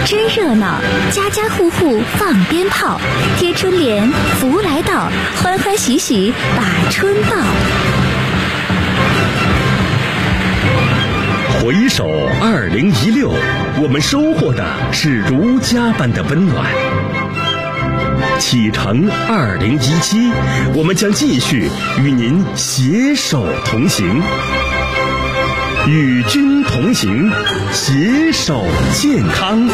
真热闹，家家户户放鞭炮，贴春联，福来到，欢欢喜喜把春报。 回首2016，我们收获的是如家般的温暖。启程2017，我们将继续与您携手同行，与君同行，携手健康。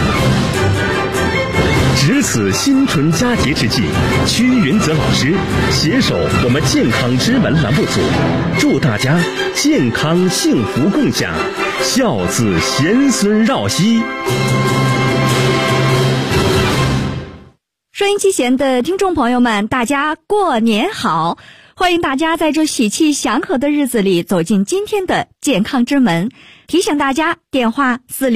值此新春佳节之际，屈云泽老师携手我们健康之门栏目组，祝大家健康幸福共享，孝子贤孙绕膝。 收音机前的听众朋友们，大家过年好！欢迎大家在这喜气祥和的日子里走进今天的健康之门。提醒大家，电话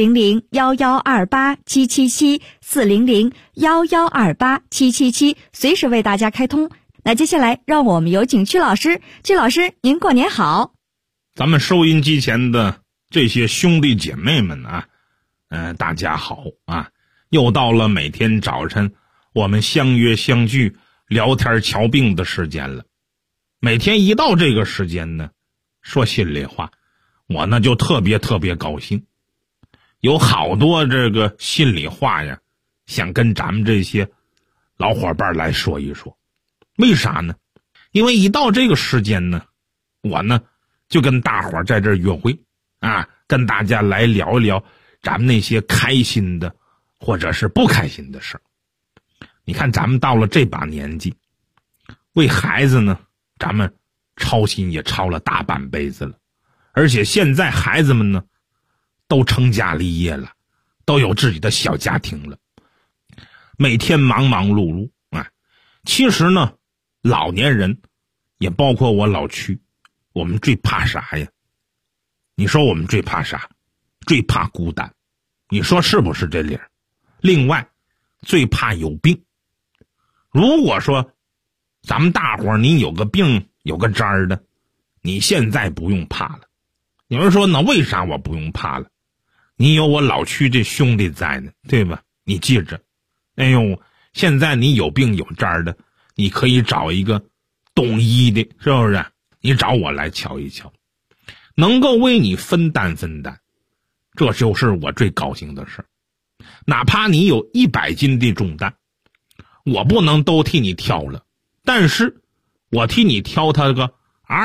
400-1128-777，400-1128-777，随时为大家开通。那接下来让我们有请曲老师。曲老师，您过年好！ 咱们收音机前的这些兄弟姐妹们啊，大家好啊！又到了每天早晨我们相约相聚聊天瞧病的时间了。每天一到这个时间呢，说心里话，我呢就特别高兴，有好多这个心里话呀，想跟咱们这些老伙伴来说一说。为啥呢？因为一到这个时间呢，我呢就跟大伙在这约会啊，跟大家来聊一聊咱们那些开心的或者是不开心的事儿。你看咱们到了这把年纪，为孩子呢咱们操心也操了大半辈子了，而且现在孩子们呢都成家立业了，都有自己的小家庭了，每天忙忙碌碌啊。其实呢，老年人也包括我老屈，我们最怕啥呀？你说我们最怕啥？最怕孤单，你说是不是这理儿？另外最怕有病。如果说咱们大伙儿你有个病有个灾儿的，你现在不用怕了。有人说那为啥我不用怕了？你有我老屈这兄弟在呢，对吧？你记着，哎呦，现在你有病有灾儿的，你可以找一个懂医的，是不是？你找我来瞧一瞧，能够为你分担分担，这就是我最高兴的事儿。哪怕你有100斤的重担，我不能都替你挑了，但是我替你挑他个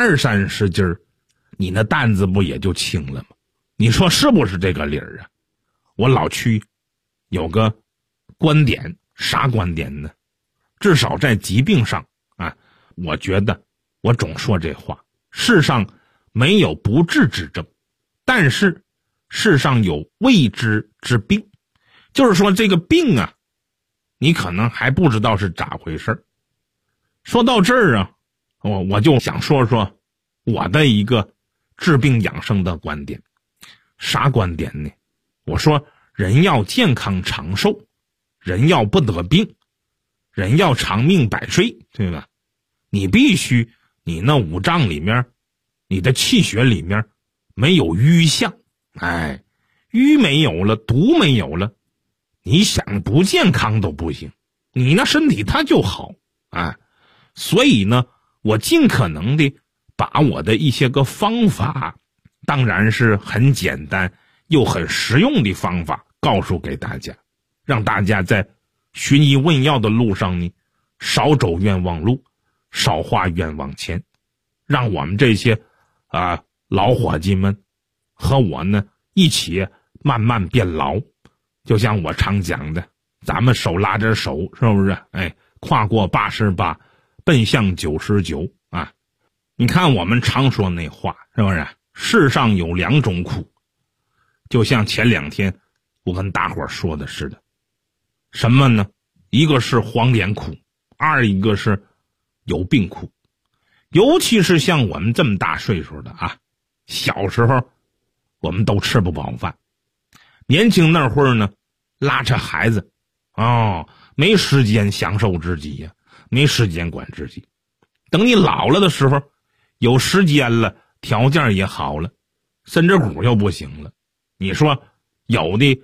20-30斤儿，你那担子不也就轻了吗？你说是不是这个理儿啊？我老屈有个观点，啥观点呢？至少在疾病上啊，我觉得我总说这话，世上没有不治之症，但是世上有未知之病。就是说这个病啊，你可能还不知道是咋回事。说到这儿啊，我就想说说我的一个治病养生的观点。啥观点呢？我说人要健康长寿，人要不得病，人要长命百岁，对吧？你必须你那五脏里面，你的气血里面没有瘀象，哎，瘀没有了，毒没有了，你想不健康都不行，你那身体它就好啊。所以呢，我尽可能的把我的一些个方法，当然是很简单又很实用的方法告诉给大家，让大家在寻医问药的路上呢，少走冤枉路，少花冤枉钱，让我们这些老伙计们和我呢一起慢慢变老。就像我常讲的，咱们手拉着手，是不是？哎，跨过88，奔向99啊！你看我们常说那话，是不是？世上有2种苦，就像前2天我跟大伙说的似的。什么呢？一个是黄连苦，一个是有病苦。尤其是像我们这么大岁数的啊，小时候我们都吃不饱饭，年轻那会儿呢，拉扯孩子，没时间享受自己呀，没时间管自己。等你老了的时候，有时间了，条件也好了，甚至骨又不行了。你说有的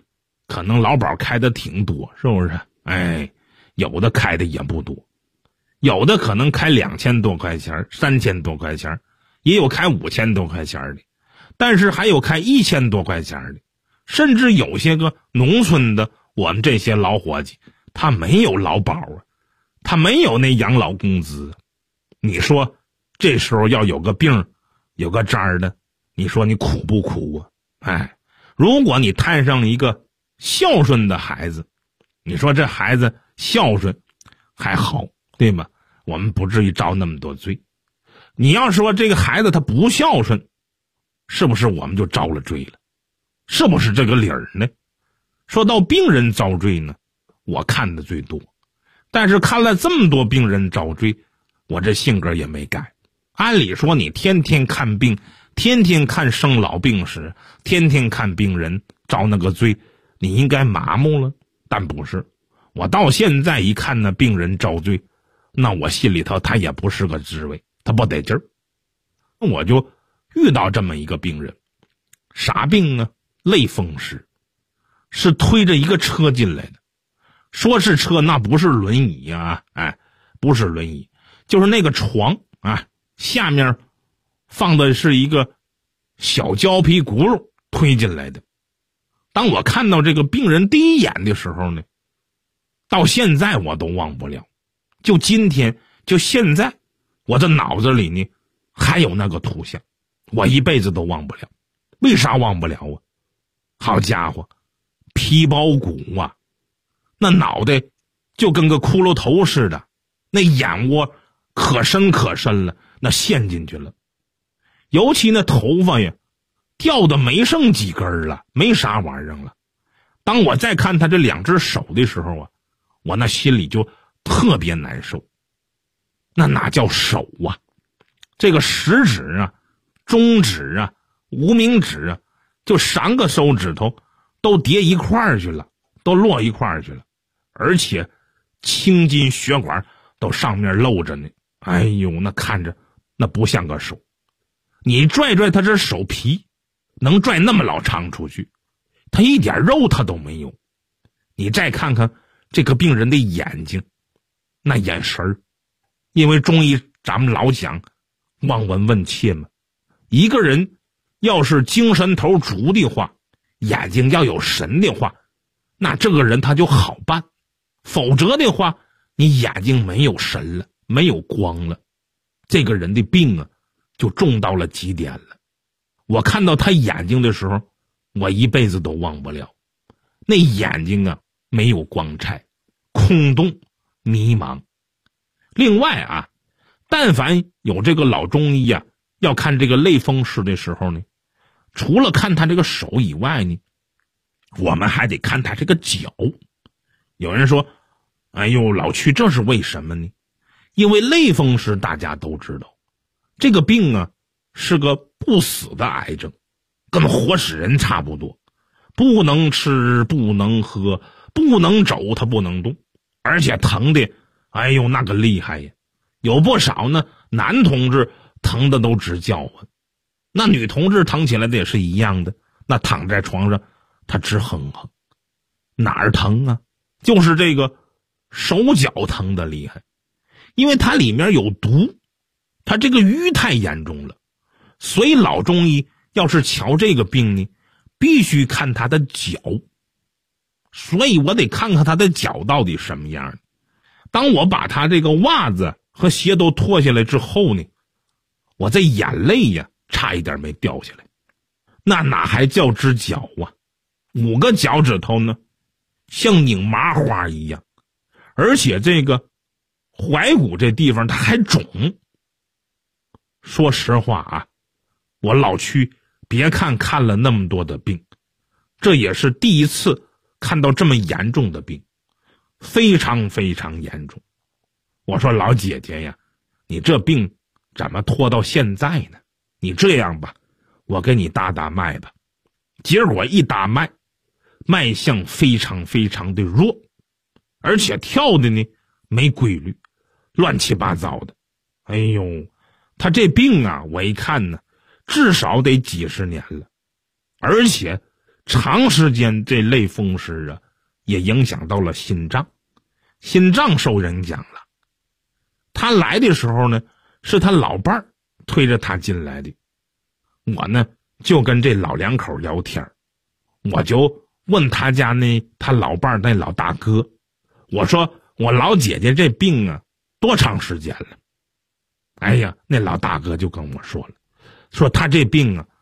可能劳保开的挺多，是不是？哎，有的开的也不多，有的可能开2000多块钱，3000多块钱，也有开5000多块钱的，但是还有开1000多块钱的，甚至有些个农村的我们这些老伙计，他没有劳保啊，他没有那养老工资。你说这时候要有个病有个灾的，你说你苦不苦啊？哎，如果你摊上一个孝顺的孩子，你说这孩子孝顺还好，对吧？我们不至于遭那么多罪。你要说这个孩子他不孝顺，是不是我们就遭了罪了？是不是这个理儿呢？说到病人遭罪呢，我看的最多，但是看了这么多病人遭罪，我这性格也没改。按理说你天天看病，天天看生老病死，天天看病人遭那个罪，你应该麻木了。但不是，我到现在一看那病人遭罪，那我心里头他也不是个滋味，他不得劲儿。我就遇到这么一个病人，啥病呢？类风湿，是推着一个车进来的。说是车，那不是轮椅啊，哎，不是轮椅，就是那个床啊，下面放的是一个小胶皮轱辘推进来的。当我看到这个病人第一眼的时候呢，到现在我都忘不了。就今天，就现在，我这脑子里呢还有那个图像，我一辈子都忘不了。为啥忘不了啊？好家伙，皮包骨啊，那脑袋就跟个骷髅头似的，那眼窝可深可深了，那陷进去了。尤其那头发呀，掉的没剩几根了，没啥玩意儿了。当我再看他这2只手的时候啊，我那心里就特别难受。那哪叫手啊？这个食指啊、中指啊、无名指啊，就3个手指头都叠一块儿去了，都落一块儿去了，而且青筋血管都上面露着呢。哎呦，那看着那不像个手。你拽拽他这手皮，能拽那么老长出去，他一点肉他都没有。你再看看这个病人的眼睛，那眼神儿，因为中医咱们老讲望闻问切嘛，一个人要是精神头足的话，眼睛要有神的话，那这个人他就好办。否则的话，你眼睛没有神了，没有光了，这个人的病啊就重到了极点了。我看到他眼睛的时候，我一辈子都忘不了。那眼睛啊没有光彩，空洞迷茫。另外啊，但凡有这个老中医啊要看这个类风湿的时候呢，除了看他这个手以外呢，我们还得看他这个脚。有人说，哎呦老屈，这是为什么呢？因为类风湿大家都知道，这个病啊是个不死的癌症，跟活死人差不多，不能吃，不能喝，不能走，他不能动，而且疼的哎呦那个厉害呀。有不少呢男同志疼的都直叫唤，那女同志疼起来的也是一样的，那躺在床上他直哼哼。哪儿疼啊？就是这个手脚疼的厉害，因为它里面有毒，它这个瘀太严重了，所以老中医要是瞧这个病呢，必须看他的脚。所以我得看看他的脚到底什么样。当我把他这个袜子和鞋都脱下来之后呢，我这眼泪呀差一点没掉下来。那哪还叫只脚啊？5个脚趾头呢像拧麻花一样，而且这个踝骨这地方它还肿。说实话啊，我老屈别看了那么多的病，这也是第一次看到这么严重的病，非常非常严重。我说老姐姐呀，你这病怎么拖到现在呢？你这样吧，我给你搭搭脉吧。结果一搭脉，脉象非常非常的弱，而且跳的呢没规律，乱七八糟的。哎呦，他这病啊我一看呢至少得几十年了，而且长时间这类风湿啊，也影响到了心脏，心脏受影响了。他来的时候呢，是他老伴儿推着他进来的。我呢就跟这老两口聊天，我就问他家他老伴儿那老大哥，我说我老姐姐这病啊多长时间了？哎呀，那老大哥就跟我说了，说他这病啊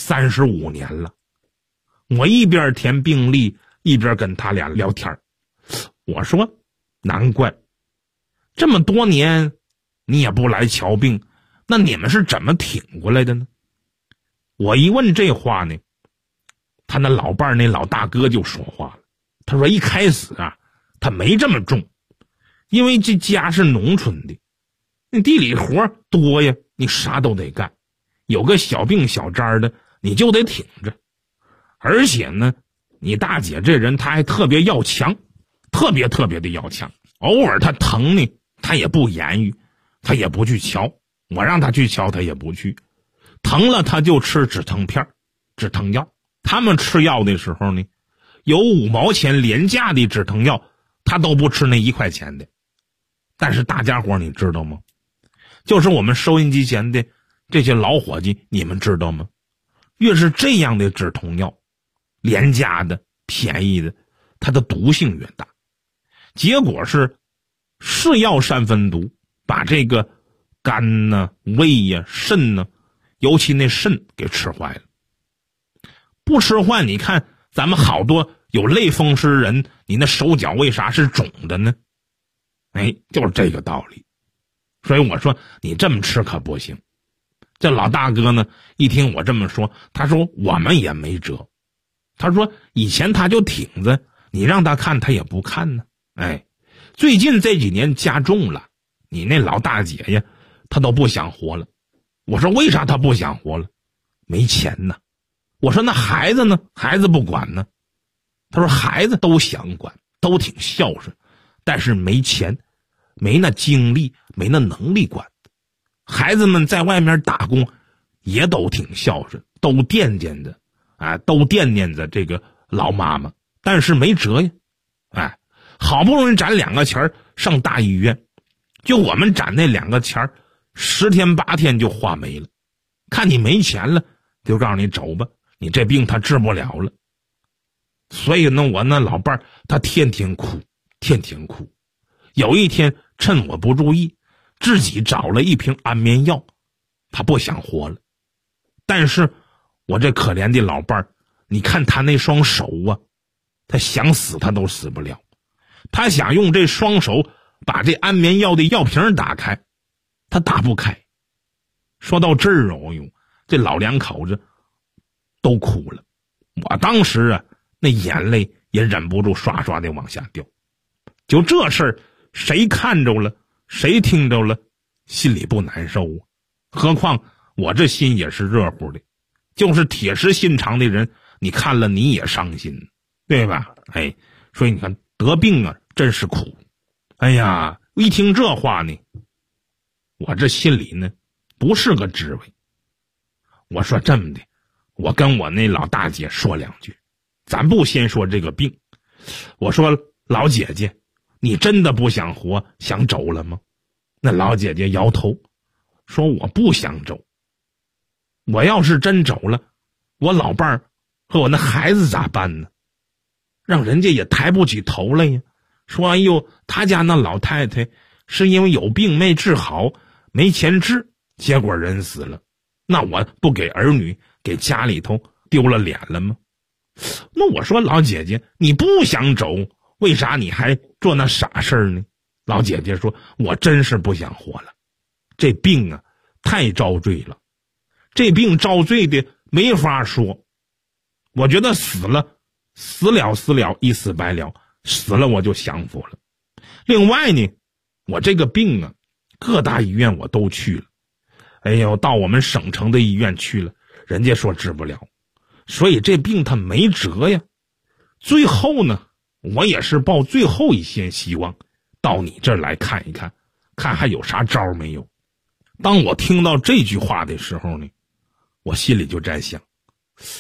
35年了。我一边填病历一边跟他俩聊天，我说难怪这么多年你也不来瞧病，那你们是怎么挺过来的呢？我一问这话呢，他那老伴儿那老大哥就说话了，他说一开始啊他没这么重，因为这家是农村的，那地里活多呀，你啥都得干，有个小病小灾的你就得挺着。而且呢，你大姐这人她还特别要强，特别的要强。偶尔她疼呢，她也不言语，她也不去瞧，我让她去瞧她也不去。疼了她就吃止疼片、止疼药。他们吃药的时候呢，有5毛钱廉价的止疼药，她都不吃那1块钱的。但是大家伙你知道吗？就是我们收音机前的这些老伙计，你们知道吗？越是这样的止痛药，廉价的便宜的，它的毒性越大。结果是是药三分毒，把这个肝呢、胃呀、肾呢，尤其那肾给吃坏了。不吃坏，你看咱们好多有类风湿人，你那手脚为啥是肿的呢？哎，就是这个道理。所以我说你这么吃可不行。这老大哥呢一听我这么说，他说我们也没辙。他说以前他就挺着，你让他看他也不看呢。哎，最近这几年加重了，你那老大姐呀她都不想活了。我说为啥她不想活了？没钱呢。我说那孩子呢？孩子不管呢。他说孩子都想管，都挺孝顺，但是没钱，没那精力，没那能力管。孩子们在外面打工也都挺孝顺，都惦记着啊，都惦念着这个老妈妈，但是没辙呀。哎，好不容易攒2个钱上大医院，就我们攒那2个钱10天8天就花没了。看你没钱了，就告诉你走吧，你这病他治不了了。所以呢，我那老伴儿他天天哭。有一天趁我不注意，自己找了一瓶安眠药，他不想活了。但是我这可怜的老伴儿，你看他那双手啊，他想死他都死不了。他想用这双手把这安眠药的药瓶打开，他打不开。说到这儿哦呦，这老两口子都哭了。我当时啊，那眼泪也忍不住刷刷的往下掉。就这事儿，谁看着了，谁听着了，心里不难受啊。何况我这心也是热乎的，就是铁石心肠的人，你看了你也伤心，对吧？哎，所以你看得病啊，真是苦。哎呀，一听这话呢，我这心里呢不是个滋味。我说这么的，我跟我那老大姐说2句，咱不先说这个病。我说老姐姐，你真的不想活，想走了吗？那老姐姐摇头说我不想走。我要是真走了，我老伴儿和我那孩子咋办呢？让人家也抬不起头来呀。说哎呦，他家那老太太是因为有病没治好，没钱治，结果人死了，那我不给儿女给家里头丢了脸了吗？那我说老姐姐，你不想走，为啥你还做那傻事儿呢？老姐姐说我真是不想活了，这病啊太遭罪了，这病遭罪的没法说。我觉得死了一死百了，死了我就享福了。另外呢，我这个病啊各大医院我都去了，哎呦，到我们省城的医院去了，人家说治不了，所以这病他没辙呀。最后呢，我也是抱最后一线希望到你这儿来看一看，看还有啥招没有。当我听到这句话的时候呢，我心里就在想，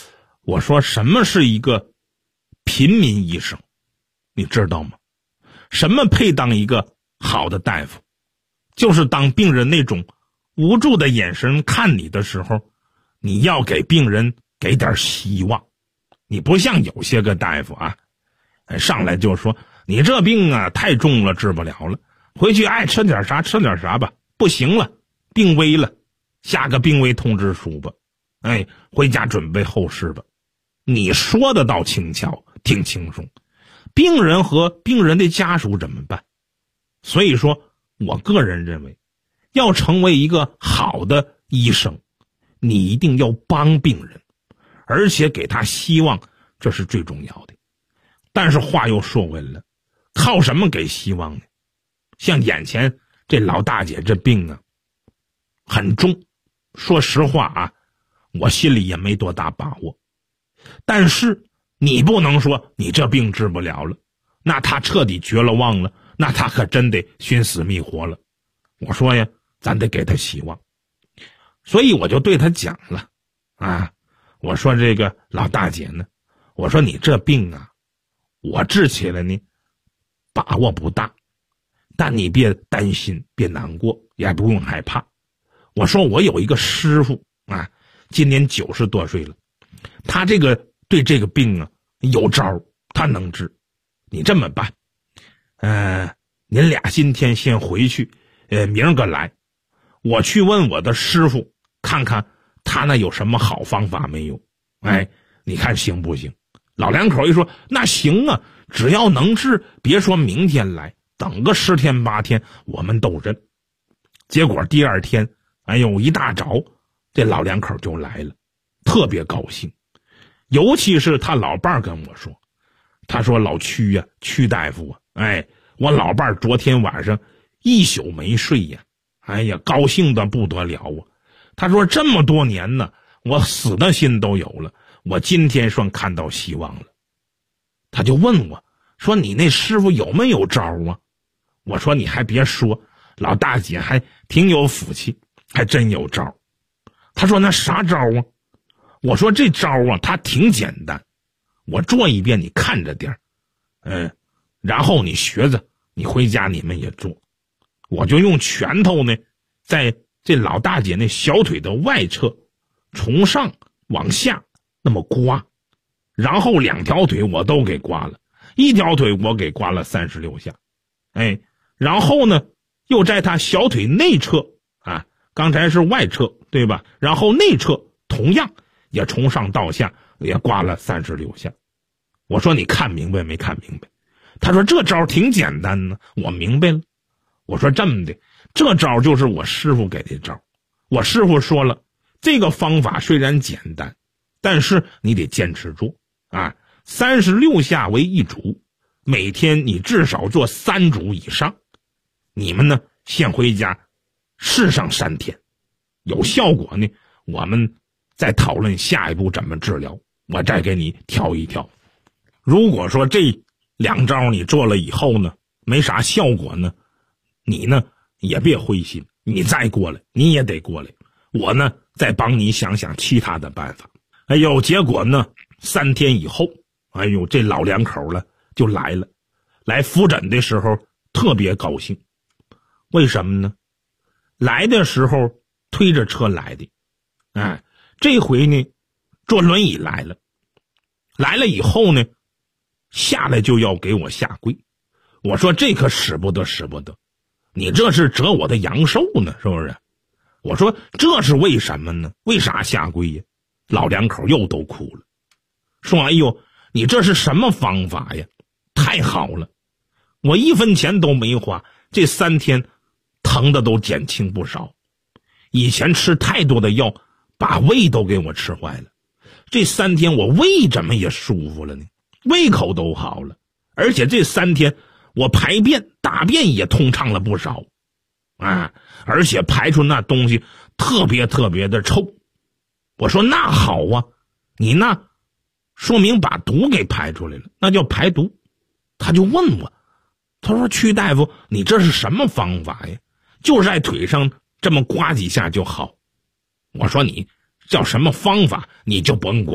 我说什么是一个平民医生，你知道吗？什么配当一个好的大夫？就是当病人那种无助的眼神看你的时候，你要给病人给点希望。你不像有些个大夫啊，上来就说你这病啊太重了，治不了了，回去爱吃点啥吃点啥吧，不行了，病危了，下个病危通知书吧，回家准备后事吧。你说的倒轻巧，挺轻松，病人和病人的家属怎么办？所以说我个人认为，要成为一个好的医生，你一定要帮病人，而且给他希望，这是最重要的。但是话又说回来了，靠什么给希望呢？像眼前这老大姐这病啊很重，说实话啊，我心里也没多大把握。但是你不能说你这病治不了了，那他彻底绝了望了，那他可真得寻死觅活了。我说呀，咱得给他希望。所以我就对他讲了啊，我说这个老大姐呢，我说你这病啊，我治起来呢把握不大，但你别担心，别难过，也不用害怕。我说我有一个师傅啊，今年90多岁了，他这个对这个病啊有招，他能治。你这么办，您俩今天先回去，明儿个来，我去问我的师傅，看看他那有什么好方法没有。你看行不行？老两口一说那行啊，只要能治，别说明天来，等个10天8天我们都认。结果第二天一大早这老两口就来了，特别高兴。尤其是他老伴儿跟我说，他说老曲呀，曲大夫啊，我老伴儿昨天晚上一宿没睡呀，高兴的不得了啊。他说这么多年呢，我死的心都有了，我今天算看到希望了。他就问我说你那师傅有没有招啊？我说你还别说，老大姐还挺有福气，还真有招。他说那啥招啊？我说这招啊它挺简单，我做一遍你看着点然后你学着，你回家你们也做。我就用拳头呢在这老大姐那小腿的外侧从上往下那么刮，然后2条腿我都给刮了，1条腿我给刮了36下。然后呢又在他小腿内侧啊，刚才是外侧对吧，然后内侧同样也从上到下也刮了36下。我说你看明白没看明白？他说这招挺简单呢。我明白了。我说这么的，这招就是我师傅给的招。我师傅说了，这个方法虽然简单，但是你得坚持做啊，36下为1组，每天你至少做3组以上。你们呢先回家试上3天，有效果呢我们再讨论下一步怎么治疗，我再给你调一调。如果说这2招你做了以后呢没啥效果呢，你呢也别灰心，你再过来，你也得过来，我呢再帮你想想其他的办法。结果呢3天以后，这老两口了就来了，来复诊的时候特别高兴。为什么呢？来的时候推着车来的，这回呢坐轮椅来了。来了以后呢，下来就要给我下跪。我说这可使不得使不得，你这是折我的阳寿呢，是不是？我说这是为什么呢？为啥下跪呀？老两口又都哭了，说你这是什么方法呀？太好了，我1分钱都没花，这3天疼的都减轻不少。以前吃太多的药把胃都给我吃坏了，这3天我胃怎么也舒服了呢？胃口都好了，而且这3天我排便大便也通畅了不少而且排出那东西特别特别的臭。我说那好啊，你那说明把毒给排出来了，那叫排毒。他就问我，他说曲大夫你这是什么方法呀？就在腿上这么刮几下就好。我说你叫什么方法你就甭管了，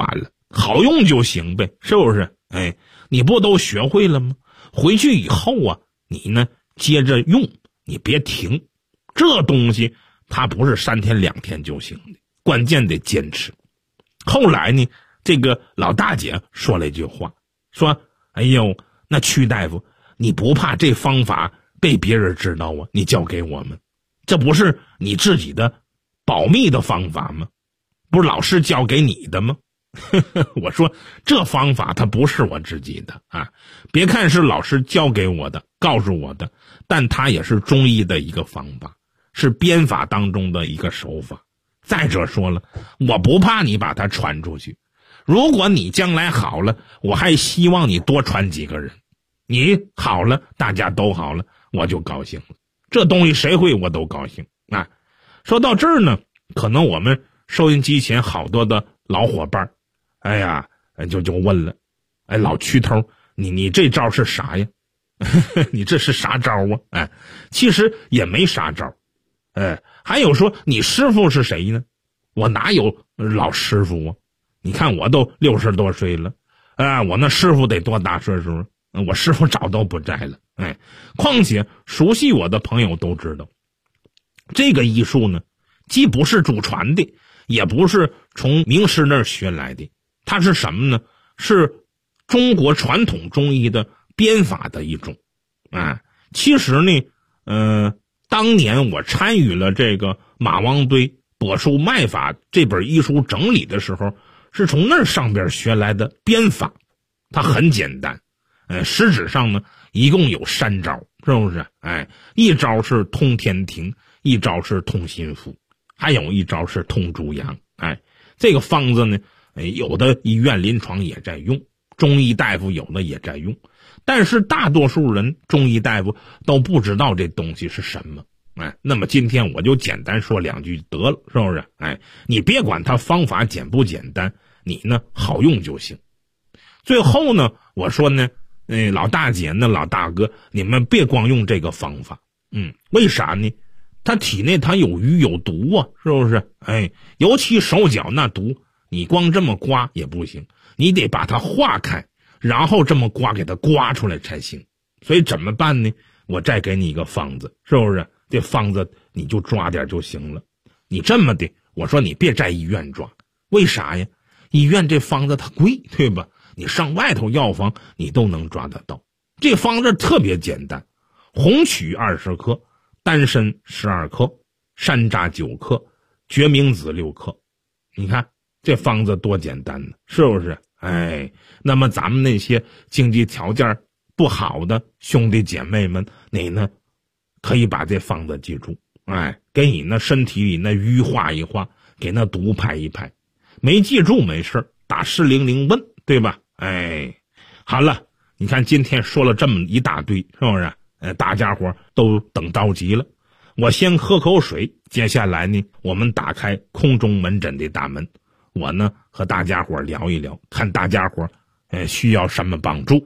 好用就行呗，是不是？你不都学会了吗？回去以后啊，你呢接着用，你别停。这东西它不是3天2天就行的，关键得坚持。后来呢，这个老大姐说了一句话，说哎呦，那曲大夫，你不怕这方法被别人知道啊？你教给我们，这不是你自己的保密的方法吗？不是老师教给你的吗？我说这方法它不是我自己的啊，别看是老师教给我的告诉我的，但它也是中医的一个方法，是编法当中的一个手法。再者说了，我不怕你把它传出去，如果你将来好了，我还希望你多传几个人，你好了大家都好了，我就高兴了。这东西谁会我都高兴啊。说到这儿呢，可能我们收音机前好多的老伙伴就问了，老曲头，你这招是啥呀？你这是啥招啊？其实也没啥招。还有说你师傅是谁呢？我哪有老师傅啊？你看我都60多岁了，我那师傅得多大岁数？我师傅早都不在了。况且熟悉我的朋友都知道，这个医术呢，既不是祖传的，也不是从名师那儿学来的，它是什么呢？是中国传统中医的编法的一种。其实呢，当年我参与了这个马王堆柏树脉法这本医书整理的时候，是从那上边学来的编法。它很简单，实质上呢一共有3招，是不是？一招是通天庭，一招是通心腹，还有一招是通足阳。这个方子呢，有的医院临床也在用，中医大夫有的也在用，但是大多数人中医大夫都不知道这东西是什么。那么今天我就简单说2句得了，是不是？你别管它方法简不简单，你呢好用就行。最后呢，我说呢，老大姐呢，老大哥，你们别光用这个方法。为啥呢？他体内他有瘀有毒啊，是不是？尤其手脚那毒，你光这么刮也不行，你得把它化开，然后这么刮给它刮出来才行。所以怎么办呢？我再给你一个方子，是不是？这方子你就抓点就行了。你这么的，我说你别在医院抓，为啥呀？医院这方子它贵，对吧？你上外头药房你都能抓得到。这方子特别简单，红曲20克，丹参12克，山楂9克，决明子6克。你看这方子多简单呢，是不是？那么咱们那些经济条件不好的兄弟姐妹们，你呢可以把这方子记住，给你那身体里那瘀化一化，给那毒排一排。没记住没事，打400问，对吧？好了，你看今天说了这么一大堆，是不是？大家伙都等着急了。我先喝口水，接下来呢，我们打开空中门诊的大门，我呢和大家伙聊一聊，看大家伙需要什么帮助。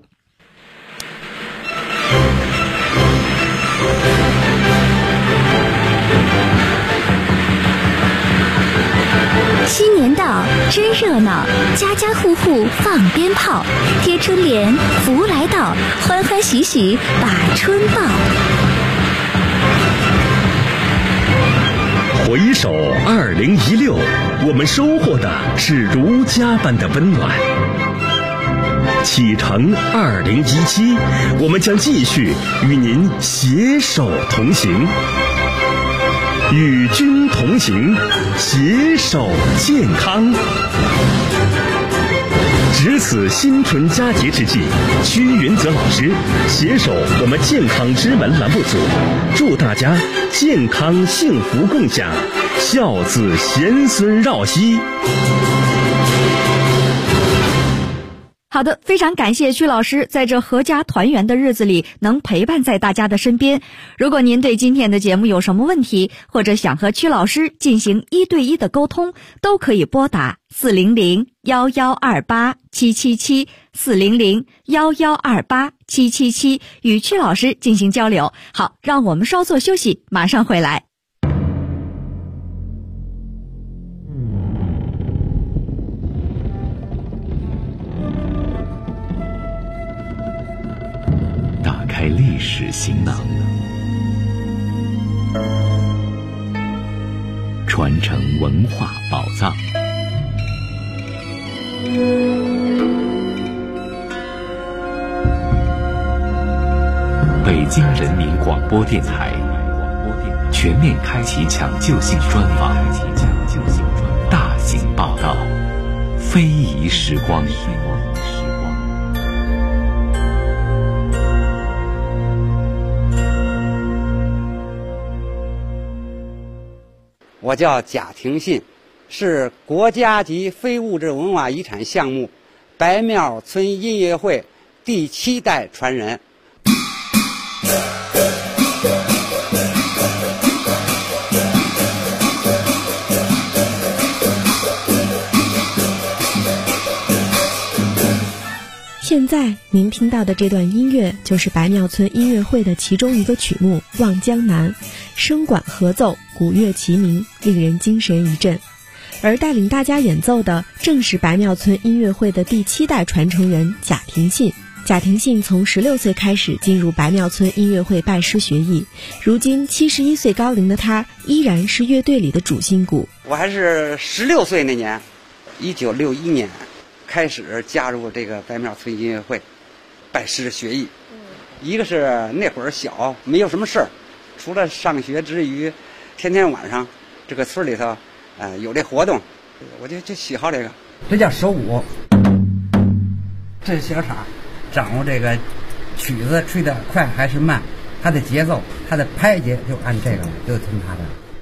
新年到，真热闹，家家户户放鞭炮，贴春联，福来到，欢欢喜喜把春报。 回首2016，我们收获的是如家般的温暖。启程2017，我们将继续与您携手同行。与君同行，携手健康。值此新春佳节之际，屈云泽老师携手我们健康之门栏目组，祝大家健康幸福共享，孝子贤孙绕膝。 好的，非常感谢曲老师在这阖家团圆的日子里能陪伴在大家的身边。如果您对今天的节目有什么问题，或者想和曲老师进行1对1的沟通，都可以拨打400-1128-777 400-1128-777与曲老师进行交流。好，让我们稍作休息，马上回来。 行囊，传承文化宝藏。北京人民广播电台全面开启抢救性专访，大型报道，非遗时光。 我叫贾廷信，是国家级非物质文化遗产项目白庙村音乐会第7代传人。 现在您听到的这段音乐就是白庙村音乐会的其中一个曲目《望江南》，声管合奏，鼓乐齐鸣，令人精神一振。而带领大家演奏的正是白庙村音乐会的第7代传承人贾廷信。贾廷信从16岁开始进入白庙村音乐会拜师学艺，如今71岁高龄的他依然是乐队里的主心骨。 我还是16岁那年，1961年开始加入这个白庙村音乐会，拜师学艺。一个是那会儿小，没有什么事儿，除了上学之余，天天晚上这个村里头，有这活动，我就喜好这个。这叫手鼓，这是小叉，掌握这个曲子吹得快还是慢，它的节奏，它的拍节就按这个，就听它的。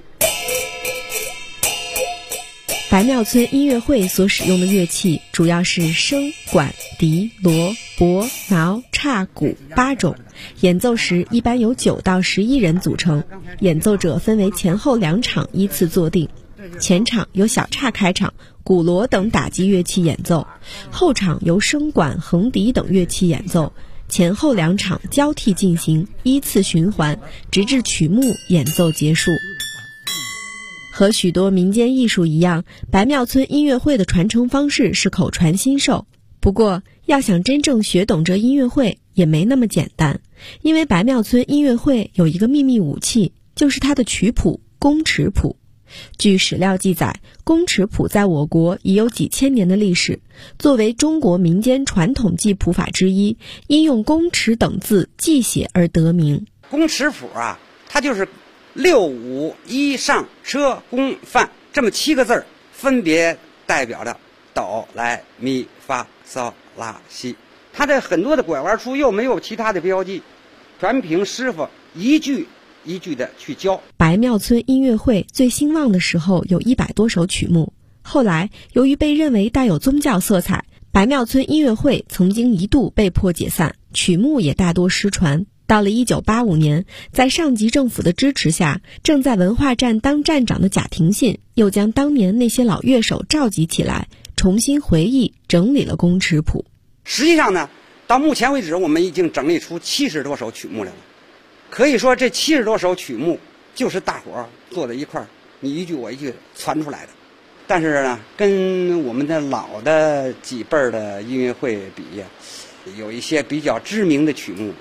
白庙村音乐会所使用的乐器主要是笙、管、笛、锣、钹、挠、叉、鼓8种，演奏时一般由9到11人组成，演奏者分为前后2场依次坐定，前场由小叉开场，鼓锣等打击乐器演奏，后场由笙管、横笛等乐器演奏，前后2场交替进行，依次循环，直至曲目演奏结束。和许多民间艺术一样，白庙村音乐会的传承方式是口传心授。不过，要想真正学懂这音乐会也没那么简单，因为白庙村音乐会有一个秘密武器，就是它的曲谱宫尺谱。据史料记载，宫尺谱在我国已有几千年的历史，作为中国民间传统记谱法之一，因用宫尺等字记写而得名。 宫尺谱啊，它就是6、5、1上车宫范这么7个字儿，分别代表着哆来咪发嗦拉西。它这很多的拐弯处又没有其他的标记，全凭师傅一句一句的去教。 白庙村音乐会最兴旺的时候有100多首曲目，后来由于被认为带有宗教色彩，白庙村音乐会曾经一度被迫解散，曲目也大多失传。到了1985年，在上级政府的支持下，正在文化站当站长的贾廷信又将当年那些老乐手召集起来，重新回忆整理了宫尺谱。 实际上呢，到目前为止我们已经整理出70多首曲目来了。可以说这70多首曲目就是大伙儿坐在一块儿，你一句我一句传出来的。但是呢，跟我们的老的几辈儿的音乐会比呀，有一些比较知名的曲目